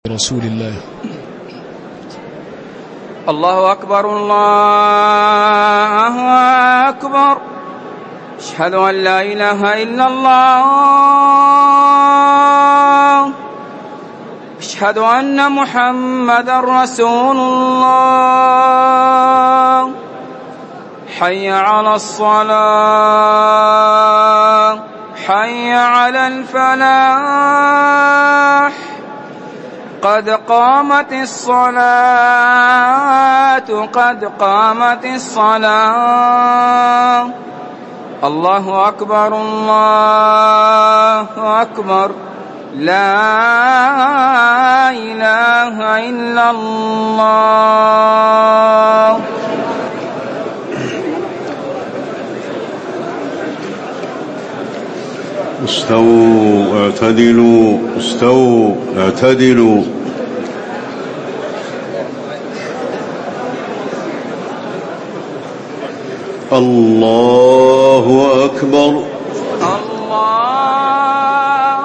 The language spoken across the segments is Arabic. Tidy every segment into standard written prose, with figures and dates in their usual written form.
رسول الله. الله أكبر الله أكبر. أشهد أن لا إله إلا الله. أشهد أن محمدا رسول الله. حي على الصلاة، حي على الفلاح، قد قامت الصلاة، قد قامت الصلاة. الله أكبر الله أكبر. لا إله إلا الله. استووا اعتدلوا، استووا اعتدلوا. الله أكبر. الله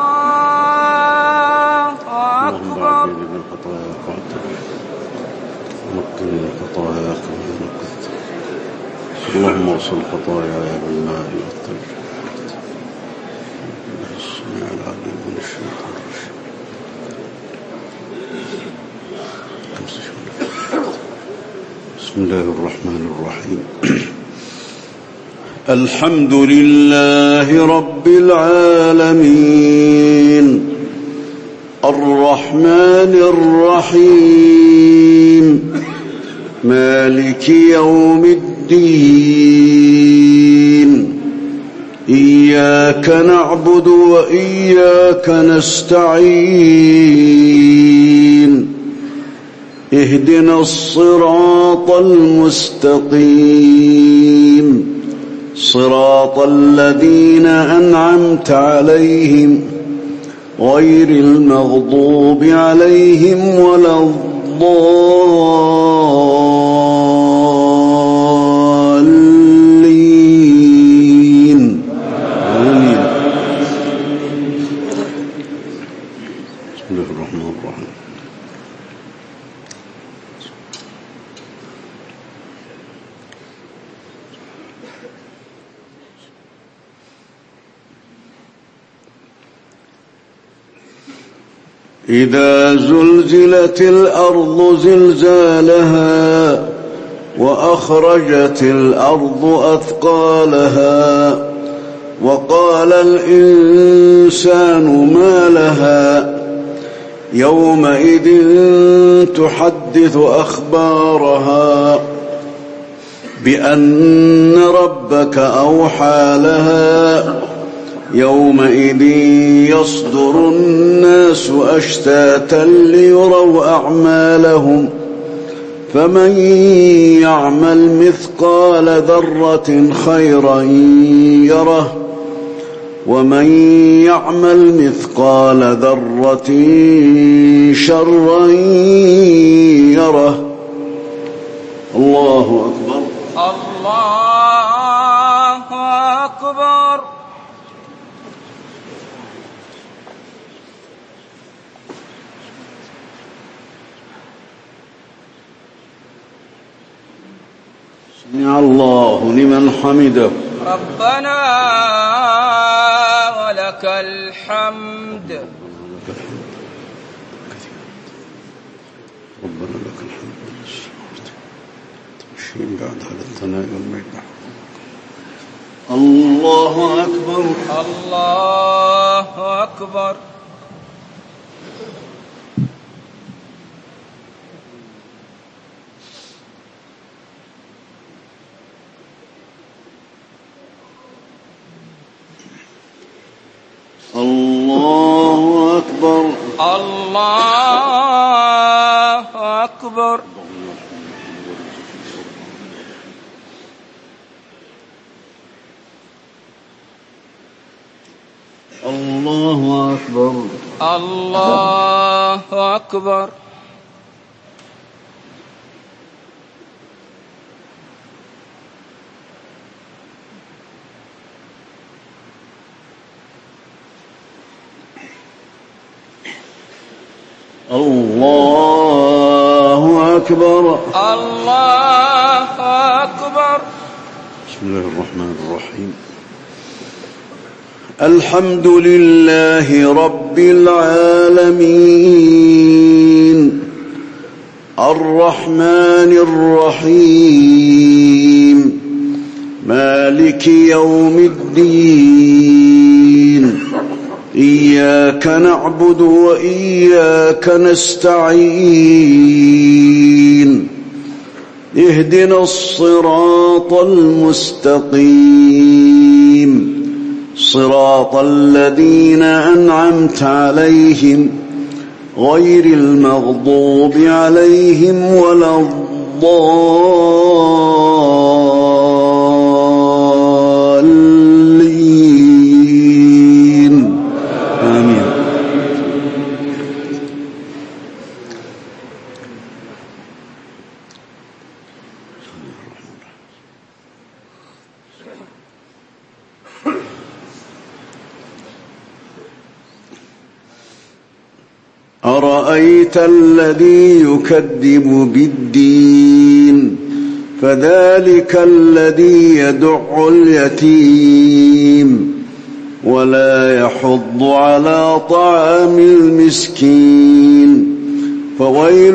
أكبر. اللهم اغسل خطاياي بالماء والثلج. بسم الله الرحمن الرحيم. الحمد لله رب العالمين، الرحمن الرحيم، مالك يوم الدين. إياك نعبد وإياك نستعين. اهدنا الصراط المستقيم، صراط الذين أنعمت عليهم غير المغضوب عليهم ولا الضالين. آمين. بسم الله الرحمن الرحيم. إذا زلزلت الأرض زلزالها وأخرجت الأرض أثقالها وقال الإنسان ما لها يومئذ تحدث أخبارها بأن ربك أوحى لها يومئذ يصدر الناس أشتاتا ليروا أعمالهم فمن يعمل مثقال ذرة خيرا يره ومن يعمل مثقال ذرة شرا يره. الله أكبر. الله أكبر. سمع الله لمن حمده. ربنا ولك الحمد. ربنا لك الحمد تمشين بعد على الثناء والمجد. الله أكبر. الله أكبر. الله أكبر. الله أكبر. الله أكبر. الله أكبر. الله أكبر. الله أكبر. بسم الله الرحمن الرحيم. الحمد لله رب العالمين الرحمن الرحيم مالك يوم الدين إياك نعبد وإياك نستعين اهدنا الصراط المستقيم صراط الذين أنعمت عليهم غير المغضوب عليهم ولا الضالين آمين. أرأيت الذي يكذب بالدين فذلك الذي يدع اليتيم ولا يحض على طعام المسكين فويل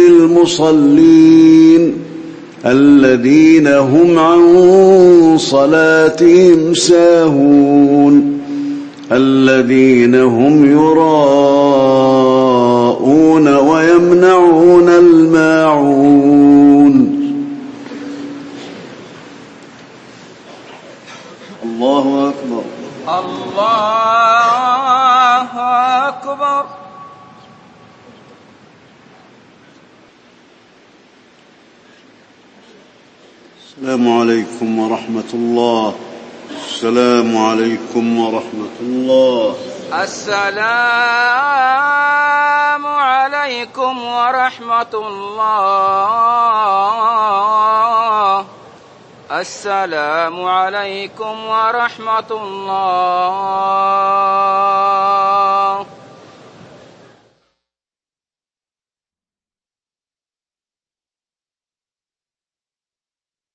للمصلين الذين هم عن صلاتهم ساهون الذين هم يراءون ويمنعون الماعون. الله أكبر. الله أكبر. السلام عليكم ورحمة الله. السلام عليكم ورحمة الله. السلام عليكم ورحمة الله. السلام عليكم ورحمة الله.